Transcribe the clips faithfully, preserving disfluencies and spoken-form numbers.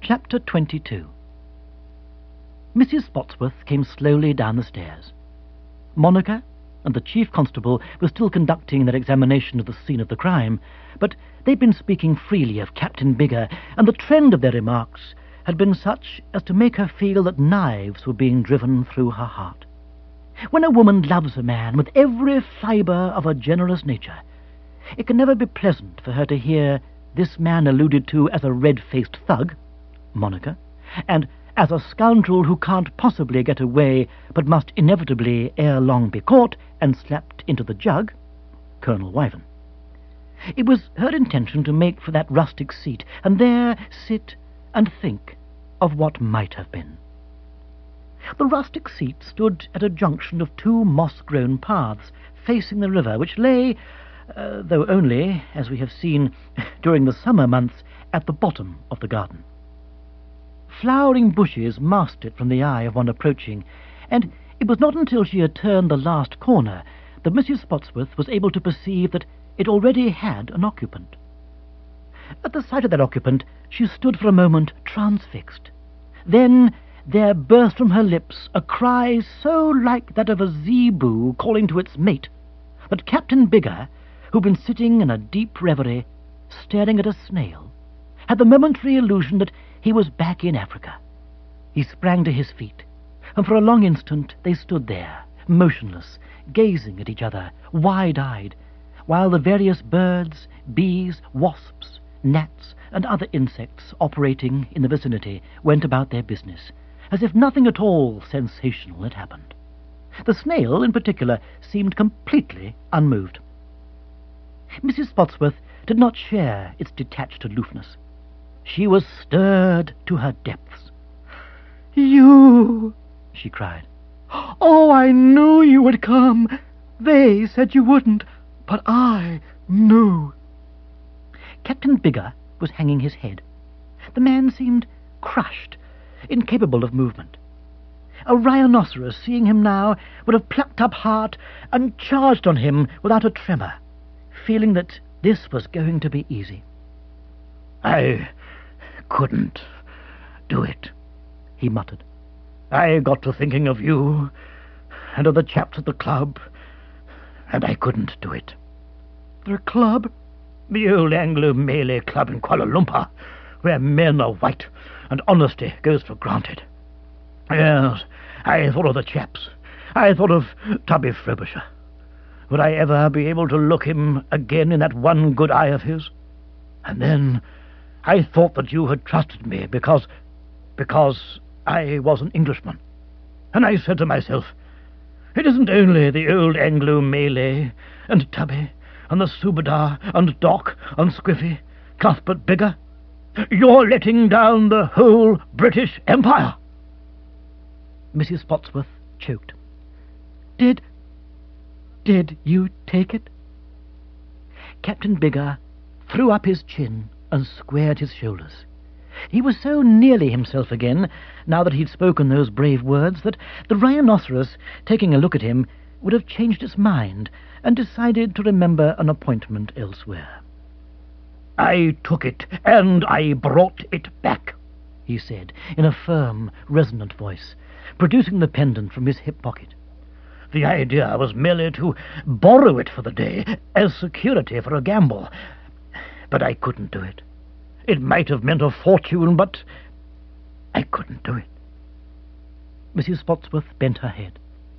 Chapter twenty-two. Missus Spotsworth came slowly down the stairs. Monica and the chief constable were still conducting their examination of the scene of the crime, but they'd been speaking freely of Captain Bigger, and the trend of their remarks had been such as to make her feel that knives were being driven through her heart. When a woman loves a man with every fibre of a generous nature, it can never be pleasant for her to hear this man alluded to as a red-faced thug, Monica, and as a scoundrel who can't possibly get away but must inevitably ere long be caught and slapped into the jug, Colonel Wyvern. It was her intention to make for that rustic seat, and there sit and think of what might have been. The rustic seat stood at a junction of two moss-grown paths facing the river, which lay, uh, though only, as we have seen, during the summer months, at the bottom of the garden. Flowering bushes masked it from the eye of one approaching, and it was not until she had turned the last corner that Missus Spotsworth was able to perceive that it already had an occupant. At the sight of that occupant, she stood for a moment transfixed. Then there burst from her lips a cry so like that of a zebu calling to its mate that Captain Bigger, who'd been sitting in a deep reverie, staring at a snail, had the momentary illusion that he was back in Africa. He sprang to his feet, and for a long instant they stood there, motionless, gazing at each other, wide-eyed, while the various birds, bees, wasps, gnats, and other insects operating in the vicinity went about their business, as if nothing at all sensational had happened. The snail, in particular, seemed completely unmoved. Missus Spotsworth did not share its detached aloofness. She was stirred to her depths. "You!" she cried. "Oh, I knew you would come. They said you wouldn't, but I knew." Captain Bigger was hanging his head. The man seemed crushed, incapable of movement. A rhinoceros, seeing him now, would have plucked up heart and charged on him without a tremor, feeling that this was going to be easy. "I couldn't do it," he muttered. "I got to thinking of you and of the chaps at the club, and I couldn't do it." "The club?" "The old Anglo-Malay club in Kuala Lumpur, where men are white and honesty goes for granted. Yes, I thought of the chaps. I thought of Tubby Frobisher. Would I ever be able to look him again in that one good eye of his? And then I thought that you had trusted me because, because I was an Englishman. And I said to myself, it isn't only the old Anglo-Malay and Tubby and the Subadar and Doc and Squiffy, Cuthbert Bigger. You're letting down the whole British Empire." Missus Spotsworth choked. Did... did you take it?" Captain Bigger threw up his chin and squared his shoulders. He was so nearly himself again, now that he'd spoken those brave words, that the rhinoceros, taking a look at him, would have changed its mind and decided to remember an appointment elsewhere. "I took it, and I brought it back," he said, in a firm, resonant voice, producing the pendant from his hip pocket. "The idea was merely to borrow it for the day, as security for a gamble. But I couldn't do it. It might have meant a fortune, but I couldn't do it." Missus Spotsworth bent her head.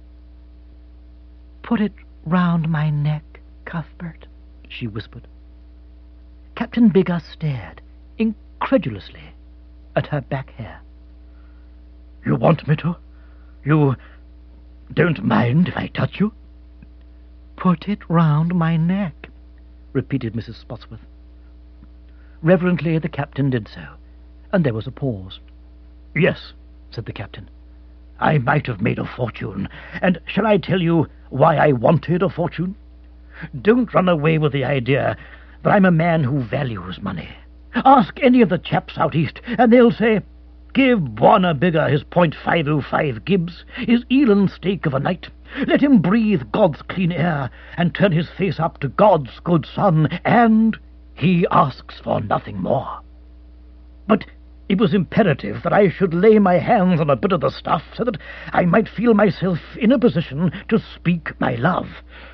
"Put it round my neck, Cuthbert," she whispered. Captain Bigger stared, incredulously, at her back hair. "You want me to? You don't mind if I touch you?" "Put it round my neck," repeated Missus Spotsworth. Reverently the captain did so, and there was a pause. "Yes," said the captain, "I might have made a fortune, and shall I tell you why I wanted a fortune? Don't run away with the idea that I'm a man who values money. Ask any of the chaps out east, and they'll say, give Bwana Bigger his point five oh five Gibbs, his eland steak of a night. Let him breathe God's clean air, and turn his face up to God's good sun, and he asks for nothing more. But It was imperative that I should lay my hands on a bit of the stuff so that I might feel myself in a position to speak my love.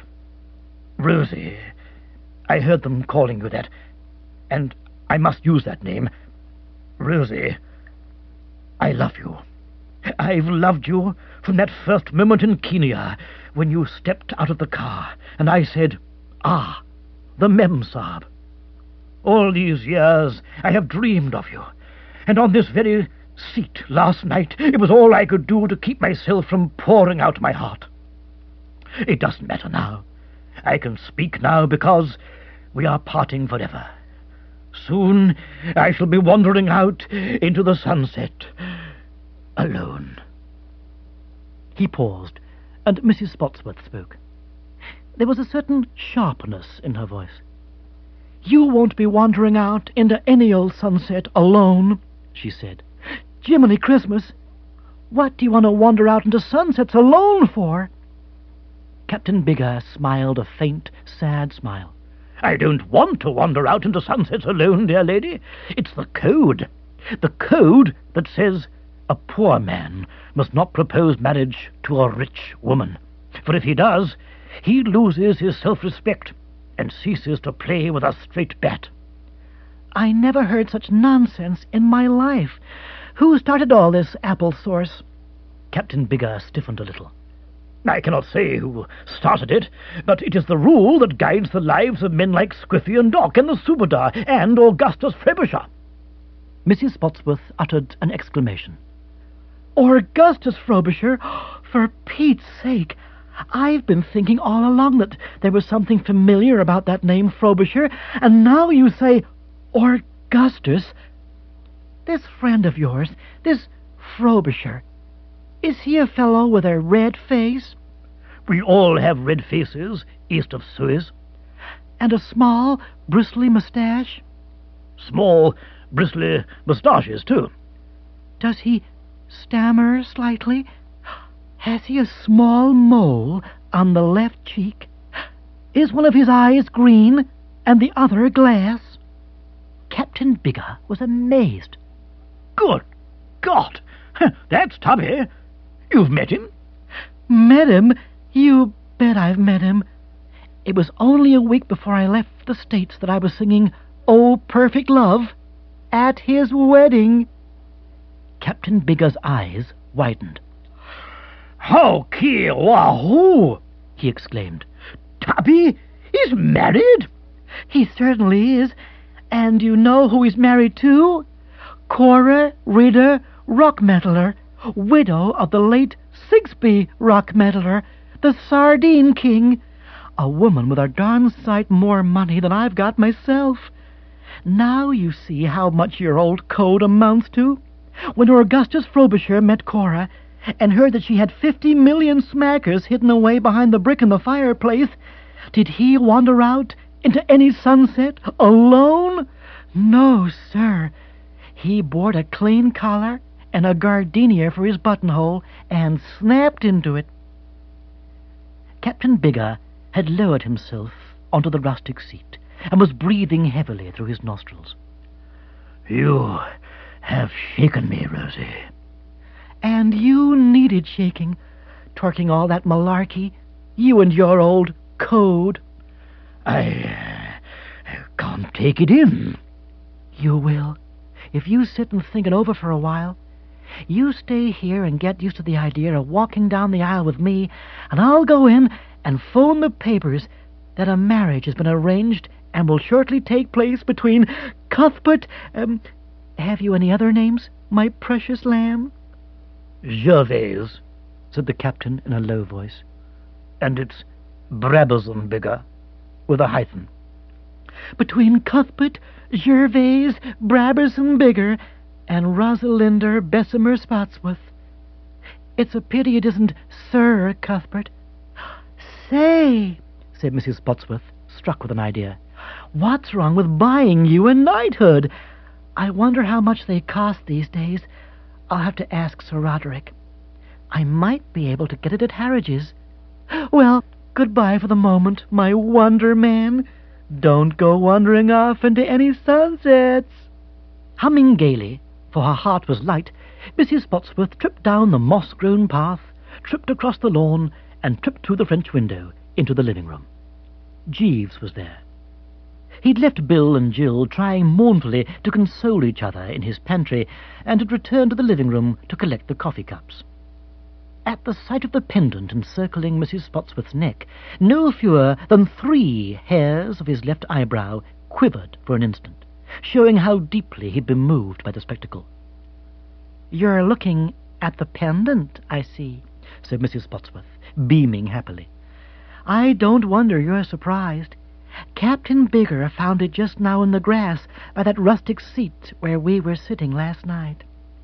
Rosie, I heard them calling you that, and I must use that name. Rosie, I love you. I've loved you from that first moment in Kenya when you stepped out of the car, and I said, "Ah, the Memsahib." All these years I have dreamed of you, and on this very seat last night it was all I could do to keep myself from pouring out my heart. It doesn't matter now. I can speak now because we are parting forever. Soon I shall be wandering out into the sunset, alone. He paused, and Missus Spotsworth spoke. There was a certain sharpness in her voice. "You won't be wandering out into any old sunset alone," she said. "Jiminy Christmas! What do you want to wander out into sunsets alone for?" Captain Bigger smiled a faint, sad smile. I don't want to wander out into sunsets alone, dear lady. It's the code. The code that says a poor man must not propose marriage to a rich woman. For if he does, he loses his self-respect and ceases to play with a straight bat. "I never heard such nonsense in my life. Who started all this apple sauce?" Captain Bigger stiffened a little. I cannot say who started it, but it is the rule that guides the lives of men like Squiffy and Doc and the Subadar and Augustus Frobisher. Missus Spotsworth uttered an exclamation. "Augustus Frobisher? For Pete's sake! I've been thinking all along that there was something familiar about that name, Frobisher, and now you say Augustus. This friend of yours, this Frobisher, is he a fellow with a red face?" We all have red faces east of Suez. "And a small, bristly moustache?" Small, bristly moustaches, too. "Does he stammer slightly? Has he a small mole on the left cheek? Is one of his eyes green and the other glass?" Captain Bigger was amazed. "Good God! That's Tubby. You've met him?" "Met him? You bet I've met him. It was only a week before I left the States that I was singing 'Oh, Perfect Love' at his wedding." Captain Bigger's eyes widened. "How ki wahoo!" he exclaimed. "Tubby is married?" "He certainly is. And you know who he's married to? Cora Reeder Rockmetaler, widow of the late Sigsbee Rockmetaler, the Sardine King, a woman with a darn sight more money than I've got myself. Now you see how much your old code amounts to. When Augustus Frobisher met Cora and heard that she had fifty million smackers hidden away behind the brick in the fireplace, did he wander out into any sunset alone? No, sir. He bored a clean collar and a gardenia for his buttonhole and snapped into it." Captain Bigger had lowered himself onto the rustic seat and was breathing heavily through his nostrils. "You have shaken me, Rosie." "And you needed shaking, talking all that malarkey, you and your old code." I uh, can't take it in." "You will, if you sit and think it over for a while. You stay here and get used to the idea of walking down the aisle with me, and I'll go in and phone the papers that a marriage has been arranged and will shortly take place between Cuthbert... Um, have you any other names, my precious lamb?" "Gervase," said the captain in a low voice. "And it's Brabazon Bigger, with a hyphen." "Between Cuthbert, Gervase, Brabazon Bigger, and Rosalinder Bessemer Spotsworth. It's a pity it isn't Sir Cuthbert." "Say," said Missus Spotsworth, struck with an idea, "what's wrong with buying you a knighthood? I wonder how much they cost these days. I'll have to ask Sir Roderick. I might be able to get it at Harridge's. Well, goodbye for the moment, my wonder man. Don't go wandering off into any sunsets." Humming gaily, for her heart was light, Missus Spotsworth tripped down the moss-grown path, tripped across the lawn, and tripped through the French window into the living room. Jeeves was there. He'd left Bill and Jill trying mournfully to console each other in his pantry, and had returned to the living room to collect the coffee cups. At the sight of the pendant encircling Missus Spotsworth's neck, no fewer than three hairs of his left eyebrow quivered for an instant, showing how deeply he'd been moved by the spectacle. "You're looking at the pendant, I see," said Missus Spotsworth, beaming happily. "I don't wonder you're surprised. Captain Bigger found it just now in the grass by that rustic seat where we were sitting last night."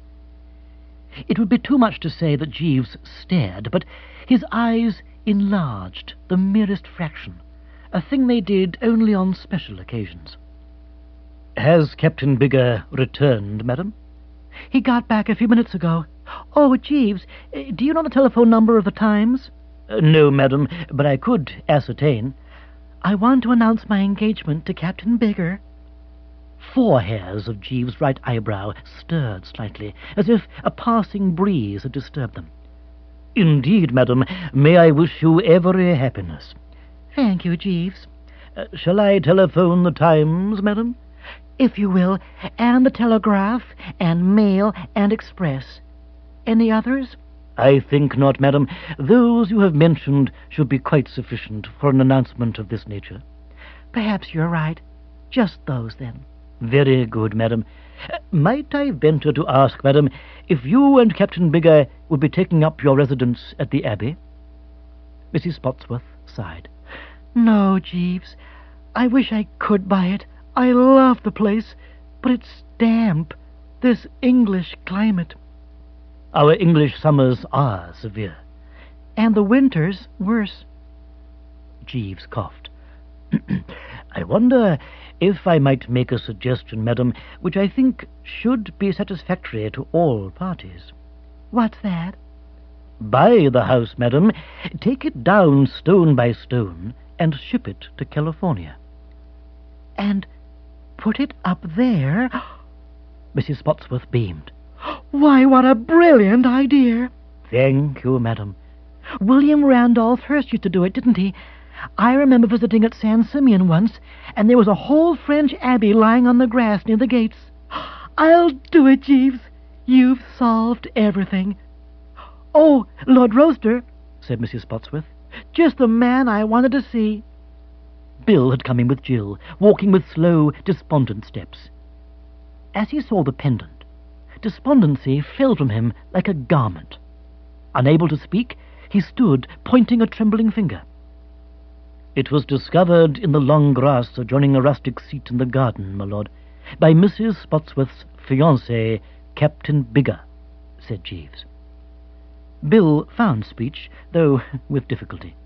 It would be too much to say that Jeeves stared, but his eyes enlarged the merest fraction, a thing they did only on special occasions. "Has Captain Bigger returned, madam?" "He got back a few minutes ago. Oh, Jeeves, do you know the telephone number of the Times?" Uh, "No, madam, but I could ascertain." "I want to announce my engagement to Captain Bigger." Four hairs of Jeeves' right eyebrow stirred slightly, as if a passing breeze had disturbed them. "Indeed, madam, may I wish you every happiness." "Thank you, Jeeves." Uh, "shall I telephone the Times, madam?" "If you will, and the Telegraph, and Mail, and Express. Any others?" "I think not, madam. Those you have mentioned should be quite sufficient for an announcement of this nature." "Perhaps you're right. Just those, then." "Very good, madam. Uh, might I venture to ask, madam, if you and Captain Bigger would be taking up your residence at the Abbey?" Missus Spotsworth sighed. "No, Jeeves. I wish I could buy it. I love the place, but it's damp, this English climate." "Our English summers are severe." "And the winters worse." Jeeves coughed. "I wonder if I might make a suggestion, madam, which I think should be satisfactory to all parties." "What's that?" "Buy the house, madam, take it down stone by stone, and ship it to California." "And put it up there?" Missus Spotsworth beamed. "Why, what a brilliant idea!" "Thank you, madam." "William Randolph Hearst used to do it, didn't he? I remember visiting at San Simeon once, and there was a whole French abbey lying on the grass near the gates. I'll do it, Jeeves. You've solved everything." "Oh, Lord Roaster," said Missus Spotsworth. "Just the man I wanted to see." Bill had come in with Jill, walking with slow, despondent steps. As he saw the pendant, despondency fell from him like a garment. Unable to speak, he stood pointing a trembling finger. "It was discovered in the long grass adjoining a rustic seat in the garden, my lord, by Missus Spotsworth's fiancé, Captain Bigger," said Jeeves. Bill found speech, though with difficulty.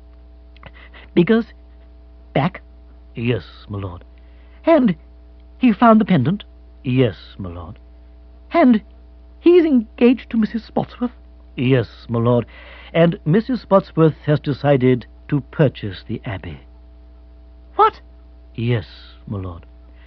"Bigger's back?" "Yes, my lord." "And he found the pendant?" "Yes, my lord." "And he's engaged to Missus Spotsworth?" "Yes, my lord, and Missus Spotsworth has decided to purchase the Abbey." "What?" "Yes, my lord."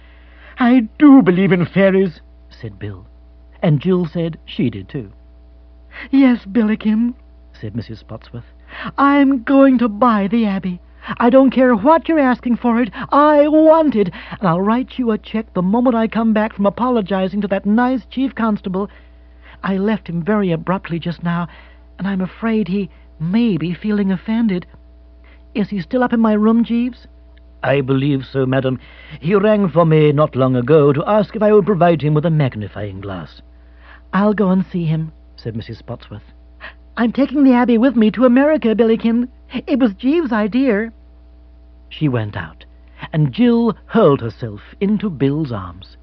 "I do believe in fairies," said Bill, and Jill said she did too. "Yes, Billikin," said Missus Spotsworth, "I'm going to buy the Abbey. I don't care what you're asking for it. I want it, and I'll write you a check the moment I come back from apologizing to that nice chief constable. I left him very abruptly just now, and I'm afraid he may be feeling offended. Is he still up in my room, Jeeves?" "I believe so, madam. He rang for me not long ago to ask if I would provide him with a magnifying glass." "I'll go and see him," said Missus Spotsworth. "I'm taking the Abbey with me to America, Billikin. It was Jeeves' idea." She went out, and Jill hurled herself into Bill's arms.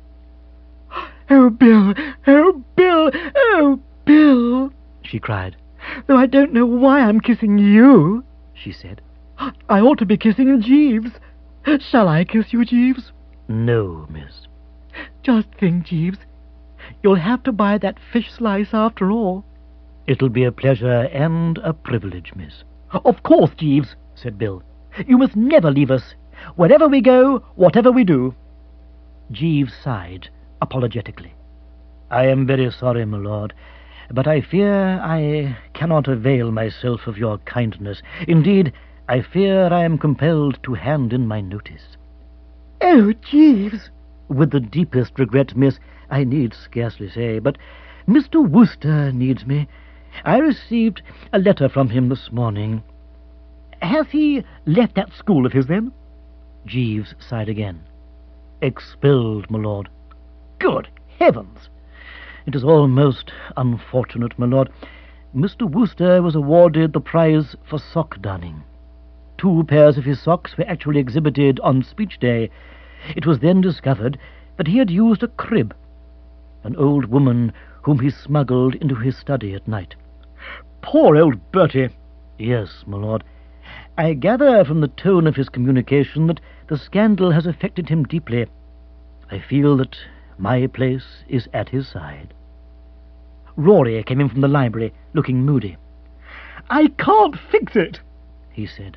"Oh, Bill! Oh, Bill! Oh, Bill!" she cried. "Though I don't know why I'm kissing you," she said. "I ought to be kissing Jeeves. Shall I kiss you, Jeeves?" "No, miss." "Just think, Jeeves. You'll have to buy that fish slice after all." "It'll be a pleasure and a privilege, miss." "Of course, Jeeves," said Bill. "You must never leave us. Wherever we go, whatever we do." Jeeves sighed apologetically. I am very sorry, my lord, but I fear I cannot avail myself of your kindness. Indeed, I fear I am compelled to hand in my notice. Oh, Jeeves! With the deepest regret, miss, I need scarcely say, but Mister Wooster needs me. I received a letter from him this morning. Has he left that school of his, then? Jeeves sighed again. Expelled, my lord. Good heavens! It is all most unfortunate, my lord. Mister Wooster was awarded the prize for sock darning. Two pairs of his socks were actually exhibited on speech day. It was then discovered that he had used a crib, an old woman whom he smuggled into his study at night. Poor old Bertie! Yes, my lord. I gather from the tone of his communication that the scandal has affected him deeply. I feel that my place is at his side. Rory came in from the library, looking moody. "I can't fix it," he said.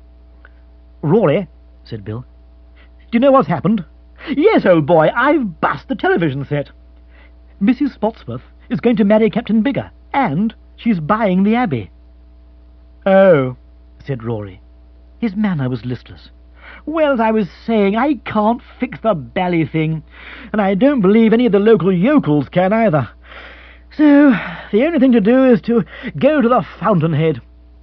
"Rory," said Bill, "do you know what's happened?" "Yes, old boy, I've bust the television set. Missus Spotsworth is going to marry Captain Bigger, and she's buying the Abbey." "Oh," said Rory. His manner was listless. "Well, as I was saying, I can't fix the bally thing, and I don't believe any of the local yokels can either. So the only thing to do is to go to the fountainhead."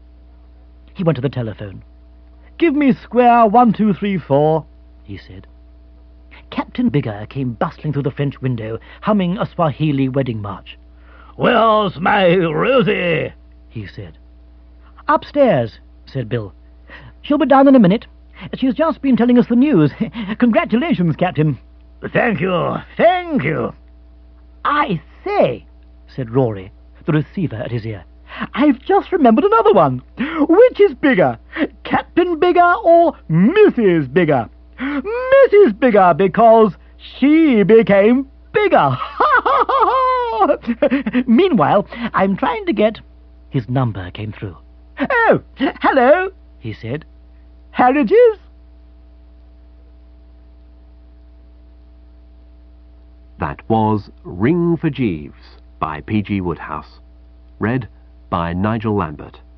He went to the telephone. "Give me square one, two, three, four," he said. Captain Bigger came bustling through the French window, humming a Swahili wedding march. "Where's my Rosie?" he said. "Upstairs," said Bill. "She'll be down in a minute. She's just been telling us the news. Congratulations, Captain." "Thank you, thank you." "I say," said Rory, the receiver at his ear, "I've just remembered another one. Which is bigger, Captain Bigger or Missus Bigger? Missus Bigger, because she became bigger. Meanwhile, I'm trying to get—" His number came through. "Oh, hello," he said. "Harriages?" That was Ring for Jeeves by P G Woodhouse. Read by Nigel Lambert.